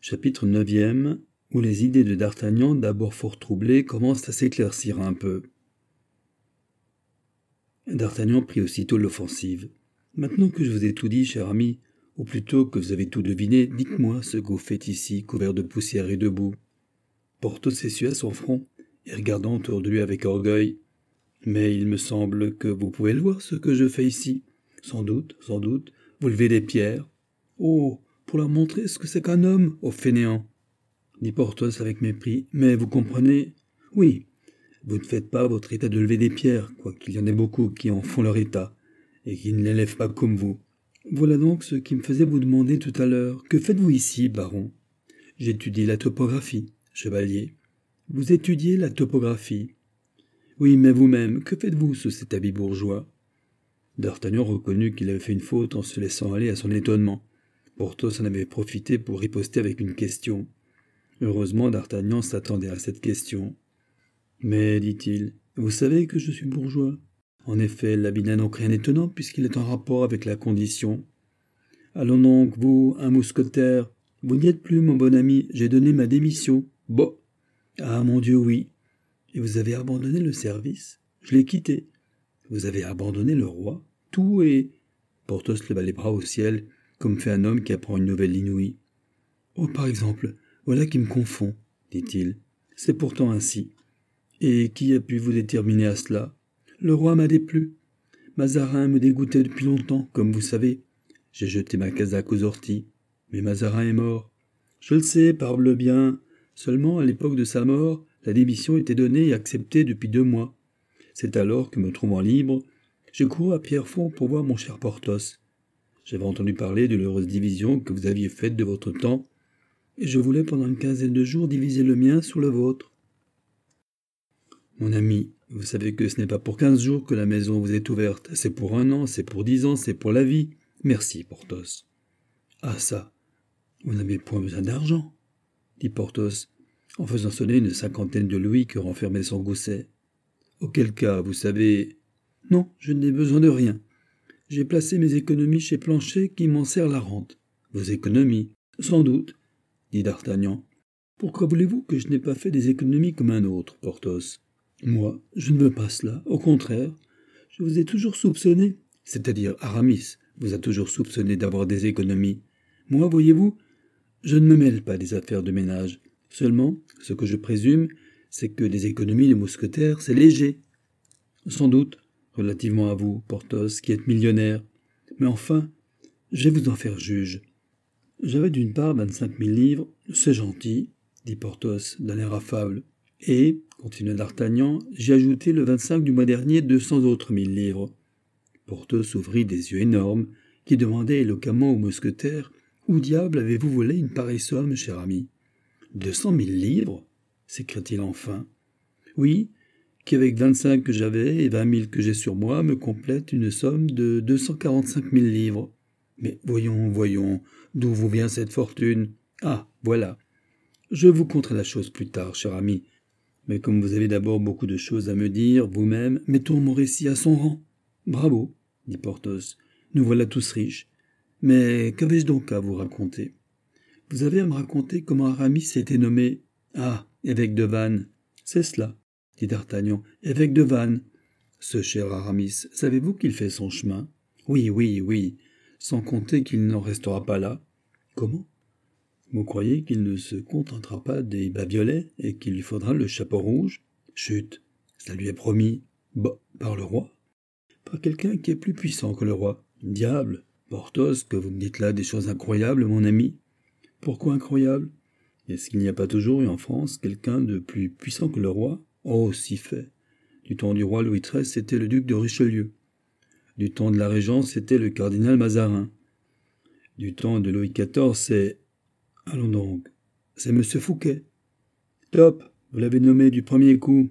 Chapitre 9e, où les idées de D'Artagnan, d'abord fort troublées, commencent à s'éclaircir un peu. D'Artagnan prit aussitôt l'offensive. « Maintenant que je vous ai tout dit, cher ami, ou plutôt que vous avez tout deviné, dites-moi ce que vous faites ici, couvert de poussière et de boue. » Porthos essuya son front, et regardant autour de lui avec orgueil. « Mais il me semble que vous pouvez le voir, ce que je fais ici. Sans doute, vous levez des pierres. Oh, pour leur montrer ce que c'est qu'un homme, ô fainéant !» dit Porthos avec mépris. « Mais vous comprenez ? Oui, vous ne faites pas votre état de lever des pierres, quoiqu'il y en ait beaucoup qui en font leur état, et qui ne l'élèvent pas comme vous. Voilà donc ce qui me faisait vous demander tout à l'heure. Que faites-vous ici, baron ? J'étudie la topographie, chevalier. Vous étudiez la topographie. Oui, mais vous-même, que faites-vous sous cet habit bourgeois ? D'Artagnan reconnut qu'il avait fait une faute en se laissant aller à son étonnement. Porthos en avait profité pour riposter avec une question. Heureusement, D'Artagnan s'attendait à cette question. « Mais, dit-il, vous savez que je suis bourgeois. En effet, l'habit n'a donc rien d'étonnant puisqu'il est en rapport avec la condition. Allons donc, vous, un mousquetaire, vous n'y êtes plus, mon bon ami, j'ai donné ma démission. Bon. Ah, mon Dieu, oui. Et vous avez abandonné le service ? Je l'ai quitté. Vous avez abandonné le roi ? Tout et... » Porthos leva les bras au ciel, comme fait un homme qui apprend une nouvelle inouïe. « Oh, par exemple, voilà qui me confond, dit-il. C'est pourtant ainsi. Et qui a pu vous déterminer à cela ? Le roi m'a déplu. Mazarin me dégoûtait depuis longtemps, comme vous savez. J'ai jeté ma casaque aux orties. Mais Mazarin est mort. Je le sais, parble bien. Seulement, à l'époque de sa mort, la démission était donnée et acceptée depuis 2 mois. C'est alors que, me trouvant libre, j'ai couru à Pierrefonds pour voir mon cher Porthos. J'avais entendu parler de l'heureuse division que vous aviez faite de votre temps, et je voulais pendant une quinzaine de jours diviser le mien sur le vôtre. Mon ami, vous savez que ce n'est pas pour 15 jours que la maison vous est ouverte, c'est pour 1 an, c'est pour 10 ans, c'est pour la vie. Merci, Porthos. Ah ça, vous n'avez point besoin d'argent, dit Porthos, en faisant sonner une 50aine de louis que renfermait son gousset. Auquel cas, vous savez... Non, je n'ai besoin de rien. J'ai placé mes économies chez Planchet qui m'en sert la rente. Vos économies ? Sans doute, dit D'Artagnan. Pourquoi voulez-vous que je n'ai pas fait des économies comme un autre, Porthos ? Moi, je ne veux pas cela. Au contraire, je vous ai toujours soupçonné, c'est-à-dire Aramis vous a toujours soupçonné d'avoir des économies. Moi, voyez-vous, je ne me mêle pas des affaires de ménage. Seulement, ce que je présume, c'est que des économies de mousquetaires, c'est léger. Sans doute, relativement à vous, Porthos, qui êtes millionnaire. Mais enfin, je vais vous en faire juge. J'avais d'une part 25 000 livres, c'est gentil, dit Porthos d'un air affable. Et, continua D'Artagnan, j'ai ajouté le 25 du mois dernier 200 autres 1000 livres. Porthos ouvrit des yeux énormes, qui demandaient éloquemment au mousquetaire « Où diable avez-vous volé une pareille somme, cher ami ?»« 200 000 livres ?» s'écria-t-il enfin. « Oui, qui avec 25 que j'avais et 20 000 que j'ai sur moi me complète une somme de 245 000 livres. Mais voyons, d'où vous vient cette fortune ? Ah, voilà. Je vous conterai la chose plus tard, cher ami. Mais comme vous avez d'abord beaucoup de choses à me dire, vous-même, mettons mon récit à son rang. Bravo, dit Porthos, nous voilà tous riches. Mais qu'avais-je donc à vous raconter ? Vous avez à me raconter comment Aramis a été nommé... Ah, évêque de Vannes. C'est cela, dit D'Artagnan, évêque de Vannes. Ce cher Aramis, savez-vous qu'il fait son chemin ? Oui, sans compter qu'il n'en restera pas là. Comment ? Vous croyez qu'il ne se contentera pas des bas violets et qu'il lui faudra le chapeau rouge ? Chut, ça lui est promis. Bah, par le roi ? Par quelqu'un qui est plus puissant que le roi. Diable, Porthos, que vous me dites là des choses incroyables, mon ami. Pourquoi incroyables ? Est-ce qu'il n'y a pas toujours eu en France quelqu'un de plus puissant que le roi ? Oh, si fait. Du temps du roi Louis XIII, c'était le duc de Richelieu. Du temps de la Régence, c'était le cardinal Mazarin. Du temps de Louis XIV, c'est... Allons donc, c'est M. Fouquet. Top, vous l'avez nommé du premier coup.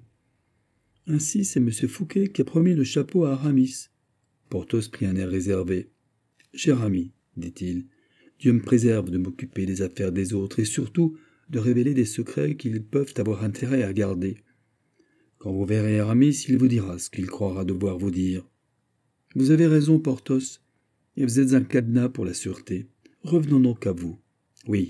Ainsi, c'est M. Fouquet qui a promis le chapeau à Aramis. Porthos prit un air réservé. Cher ami, dit-il, Dieu me préserve de m'occuper des affaires des autres et surtout de révéler des secrets qu'ils peuvent avoir intérêt à garder. Quand vous verrez Aramis, il vous dira ce qu'il croira devoir vous dire. Vous avez raison, Porthos, et vous êtes un cadenas pour la sûreté. Revenons donc à vous. Oui,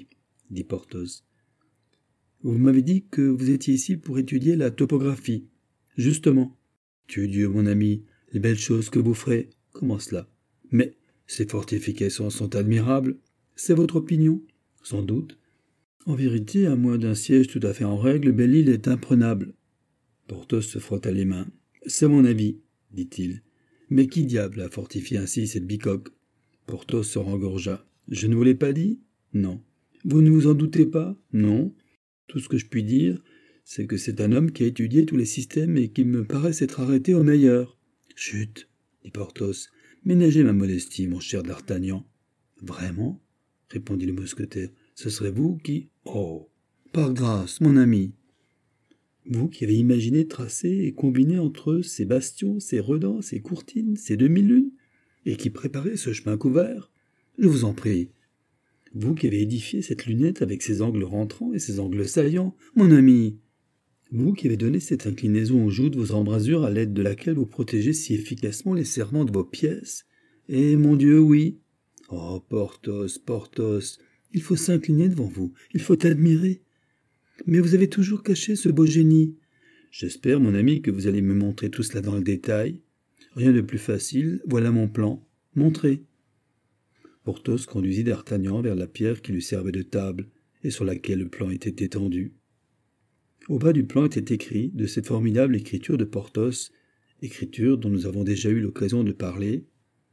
dit Porthos. Vous m'avez dit que vous étiez ici pour étudier la topographie. Justement. Dieu, mon ami, les belles choses que vous ferez. Comment cela? Mais ces fortifications sont admirables. C'est votre opinion? Sans doute. En vérité, à moins d'un siège tout à fait en règle, Belle-Île est imprenable. Porthos se frotta les mains. C'est mon avis, dit-il. Mais qui diable a fortifié ainsi cette bicoque? Porthos se rengorgea. Je ne vous l'ai pas dit? Non. Vous ne vous en doutez pas? Non. Tout ce que je puis dire, c'est que c'est un homme qui a étudié tous les systèmes et qui me paraît s'être arrêté au meilleur. Chut, dit Porthos. Ménagez ma modestie, mon cher d'Artagnan. Vraiment? Répondit le mousquetaire. Ce serait vous qui... Oh, par grâce, mon ami. Vous qui avez imaginé tracer et combiner entre eux ces bastions, ces redans, ces courtines, ces demi-lunes, et qui préparez ce chemin couvert, je vous en prie. Vous qui avez édifié cette lunette avec ses angles rentrants et ses angles saillants, mon ami. Vous qui avez donné cette inclinaison aux joues de vos embrasures à l'aide de laquelle vous protégez si efficacement les serrements de vos pièces. Eh, mon Dieu, oui. Oh, Porthos, Porthos, il faut s'incliner devant vous, il faut admirer. Mais vous avez toujours caché ce beau génie. J'espère, mon ami, que vous allez me montrer tout cela dans le détail. Rien de plus facile, voilà mon plan. Montrez. Porthos conduisit d'Artagnan vers la pierre qui lui servait de table et sur laquelle le plan était étendu. Au bas du plan était écrit, de cette formidable écriture de Porthos, écriture dont nous avons déjà eu l'occasion de parler,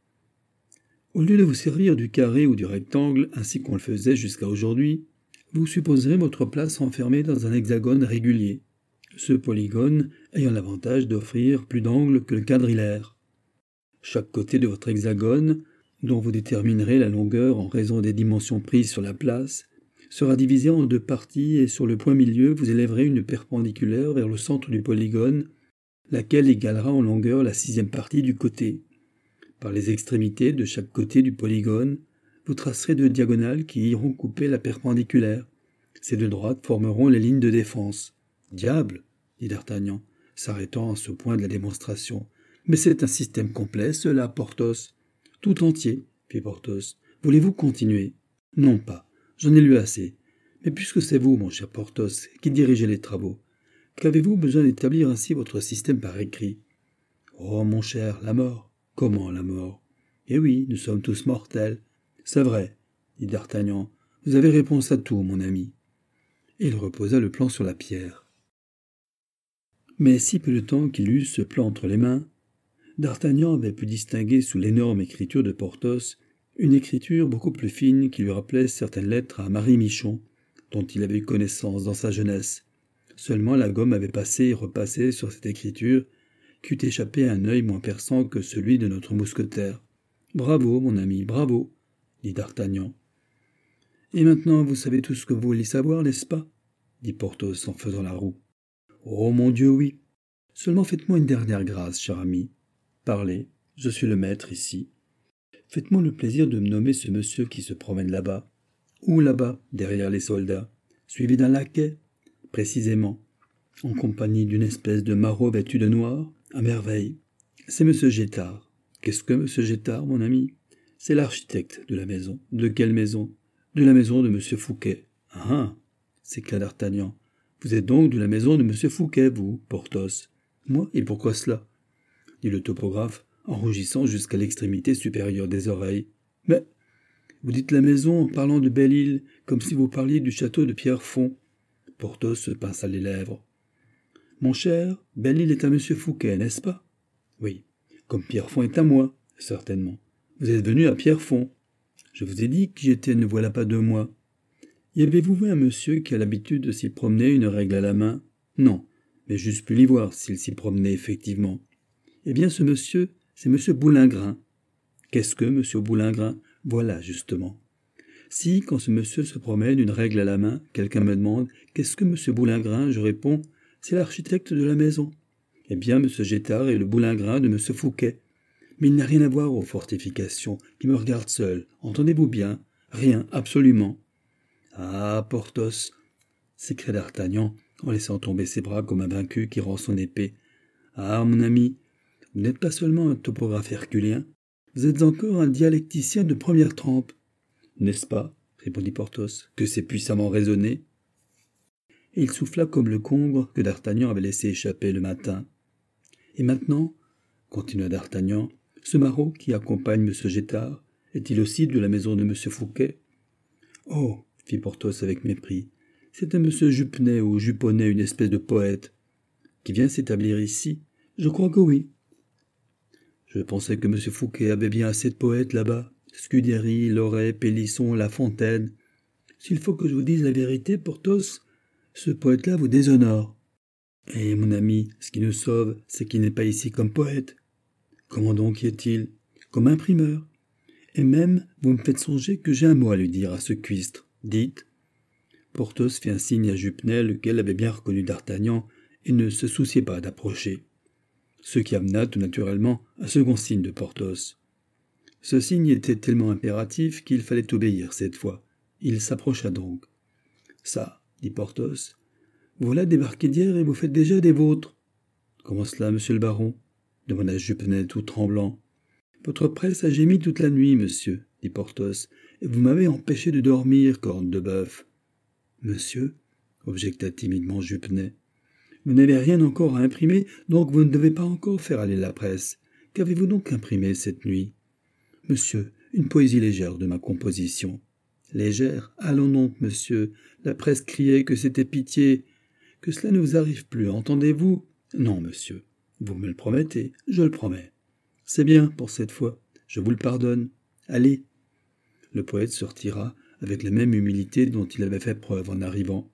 « Au lieu de vous servir du carré ou du rectangle, ainsi qu'on le faisait jusqu'à aujourd'hui, vous supposerez votre place enfermée dans un hexagone régulier, ce polygone ayant l'avantage d'offrir plus d'angles que le quadrilaire. Chaque côté de votre hexagone, dont vous déterminerez la longueur en raison des dimensions prises sur la place, sera divisé en deux parties et sur le point milieu vous élèverez une perpendiculaire vers le centre du polygone, laquelle égalera en longueur la sixième partie du côté. Par les extrémités de chaque côté du polygone, vous tracerez deux diagonales qui iront couper la perpendiculaire. Ces deux droites formeront les lignes de défense. « Diable !» dit d'Artagnan, s'arrêtant à ce point de la démonstration. « Mais c'est un système complet, cela, Porthos. »« Tout entier, fit Porthos. Voulez-vous continuer ? » ?»« Non pas. J'en ai lu assez. Mais puisque c'est vous, mon cher Porthos, qui dirigez les travaux, qu'avez-vous besoin d'établir ainsi votre système par écrit ? » ?»« Oh, mon cher, la mort. » »« Comment la mort ? » ?»« Eh oui, nous sommes tous mortels. »« C'est vrai, dit d'Artagnan. Vous avez réponse à tout, mon ami. » Et il reposa le plan sur la pierre. Mais si peu de temps qu'il eut ce plan entre les mains, d'Artagnan avait pu distinguer sous l'énorme écriture de Porthos une écriture beaucoup plus fine qui lui rappelait certaines lettres à Marie Michon, dont il avait eu connaissance dans sa jeunesse. Seulement la gomme avait passé et repassé sur cette écriture, qui eût échappé à un œil moins perçant que celui de notre mousquetaire. « Bravo, mon ami, bravo !» dit d'Artagnan. « Et maintenant, vous savez tout ce que vous voulez savoir, n'est-ce pas ?» dit Porthos en faisant la roue. « Oh, mon Dieu, oui. Seulement faites-moi une dernière grâce, cher ami. Parlez, je suis le maître ici. Faites-moi le plaisir de me nommer ce monsieur qui se promène là-bas. Où là-bas, derrière les soldats, suivi d'un laquais, précisément, en compagnie d'une espèce de maraud vêtu de noir, à merveille. C'est monsieur Gétard. Qu'est-ce que monsieur Gétard, mon ami ? C'est l'architecte de la maison. De quelle maison ? De la maison de monsieur Fouquet. Ah ! s'écria d'Artagnan. Vous êtes donc de la maison de monsieur Fouquet, vous, Porthos. Moi, et pourquoi cela ? dit le topographe, en rougissant jusqu'à l'extrémité supérieure des oreilles. Mais vous dites la maison en parlant de Belle-Île, comme si vous parliez du château de Pierrefonds. Porthos se pinça les lèvres. Mon cher, Belle-Île est à monsieur Fouquet, n'est-ce pas ? Oui, comme Pierrefonds est à moi, certainement. Vous êtes venu à Pierrefonds. Je vous ai dit qui j'étais ne voilà pas 2 mois. Y avez-vous vu un monsieur qui a l'habitude de s'y promener une règle à la main ? Non, mais j'eusse pu l'y voir s'il s'y promenait effectivement. Eh bien, ce monsieur, c'est monsieur Boulingrin. Qu'est-ce que monsieur Boulingrin ? Voilà, justement. Si, quand ce monsieur se promène une règle à la main, quelqu'un me demande « Qu'est-ce que monsieur Boulingrin ?» je réponds « C'est l'architecte de la maison. » Eh bien, monsieur Gétard est le Boulingrin de monsieur Fouquet. Mais il n'a rien à voir aux fortifications, qui me regardent seul. Entendez-vous bien ? Rien, absolument. Ah, Porthos, s'écria d'Artagnan, en laissant tomber ses bras comme un vaincu qui rend son épée. Ah, mon ami, vous n'êtes pas seulement un topographe herculien, vous êtes encore un dialecticien de première trempe. N'est-ce pas ? répondit Porthos, que c'est puissamment raisonné. Et il souffla comme le congre que d'Artagnan avait laissé échapper le matin. Et maintenant, continua d'Artagnan, ce maraud qui accompagne M. Gétard est-il aussi de la maison de M. Fouquet? Oh, fit Porthos avec mépris, c'est un M. Jupenet ou Juponnet, une espèce de poète, qui vient s'établir ici. Je crois que oui. Je pensais que M. Fouquet avait bien assez de poètes là-bas. Scudéry, Loret, Pélisson, La Fontaine. S'il faut que je vous dise la vérité, Porthos, ce poète-là vous déshonore. Et mon ami, ce qui nous sauve, c'est qu'il n'est pas ici comme poète. Comment donc y est-il? Comme imprimeur. Et même, vous me faites songer que j'ai un mot à lui dire à ce cuistre. Dites. Porthos fit un signe à Jupenet, lequel avait bien reconnu d'Artagnan et ne se souciait pas d'approcher. Ce qui amena tout naturellement un second signe de Porthos. Ce signe était tellement impératif qu'il fallait obéir cette fois. Il s'approcha donc. Ça, dit Porthos, voilà débarqué d'hier et vous faites déjà des vôtres. Comment cela, monsieur le baron? Demanda Jupenet tout tremblant. Votre presse a gémi toute la nuit, monsieur, dit Porthos, et vous m'avez empêché de dormir, corne de bœuf. Monsieur, objecta timidement Jupenet, vous n'avez rien encore à imprimer, donc vous ne devez pas encore faire aller la presse. Qu'avez-vous donc imprimé cette nuit? Monsieur, une poésie légère de ma composition. Légère? Allons donc, monsieur. La presse criait que c'était pitié. Que cela ne vous arrive plus, entendez-vous? Non, monsieur. Vous me le promettez? Je le promets. C'est bien pour cette fois. Je vous le pardonne. Allez. Le poète se retira avec la même humilité dont il avait fait preuve en arrivant.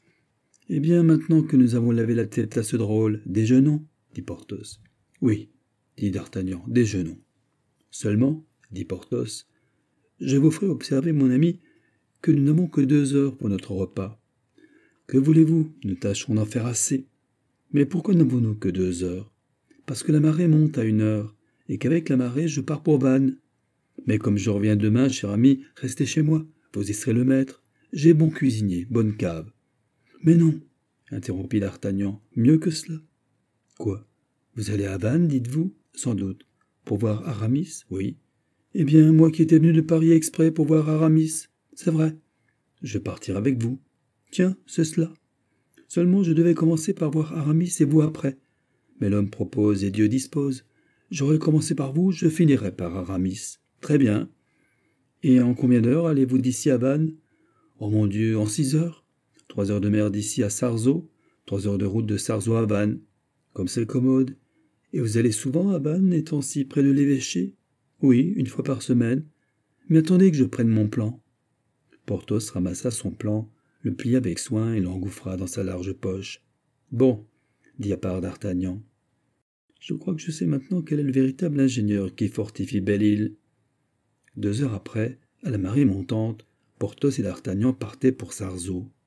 Eh bien, maintenant que nous avons lavé la tête à ce drôle, déjeunons, dit Porthos. Oui, dit d'Artagnan, déjeunons. Seulement, dit Porthos, je vous ferai observer, mon ami, que nous n'avons que 2 heures pour notre repas. Que voulez-vous? Nous tâcherons d'en faire assez. Mais pourquoi n'avons-nous que 2 heures? Parce que la marée monte à 1 heure, et qu'avec la marée, je pars pour Vannes. Mais comme je reviens demain, cher ami, restez chez moi, vous y serez le maître. J'ai bon cuisinier, bonne cave. Mais non, interrompit d'Artagnan, mieux que cela. Quoi? Vous allez à Vannes, dites-vous? Sans doute. Pour voir Aramis? Oui. Eh bien, moi qui étais venu de Paris exprès pour voir Aramis, c'est vrai. Je partirai avec vous. Tiens, c'est cela. Seulement je devais commencer par voir Aramis et vous après. Mais l'homme propose et Dieu dispose. J'aurais commencé par vous, je finirai par Aramis. Très bien. Et en combien d'heures allez-vous d'ici à Vannes? Oh mon Dieu, en 6 heures. 3 heures de mer d'ici à Sarzeau, 3 heures de route de Sarzeau à Vannes. Comme c'est commode. Et vous allez souvent à Vannes, étant si près de l'évêché? Oui, 1 fois par semaine. Mais attendez que je prenne mon plan. Porthos ramassa son plan, le plia avec soin et l'engouffra dans sa large poche. Bon, dit à part d'Artagnan. Je crois que je sais maintenant quel est le véritable ingénieur qui fortifie Belle-Île. 2 heures après, à la marée montante, Porthos et d'Artagnan partaient pour Sarzeau.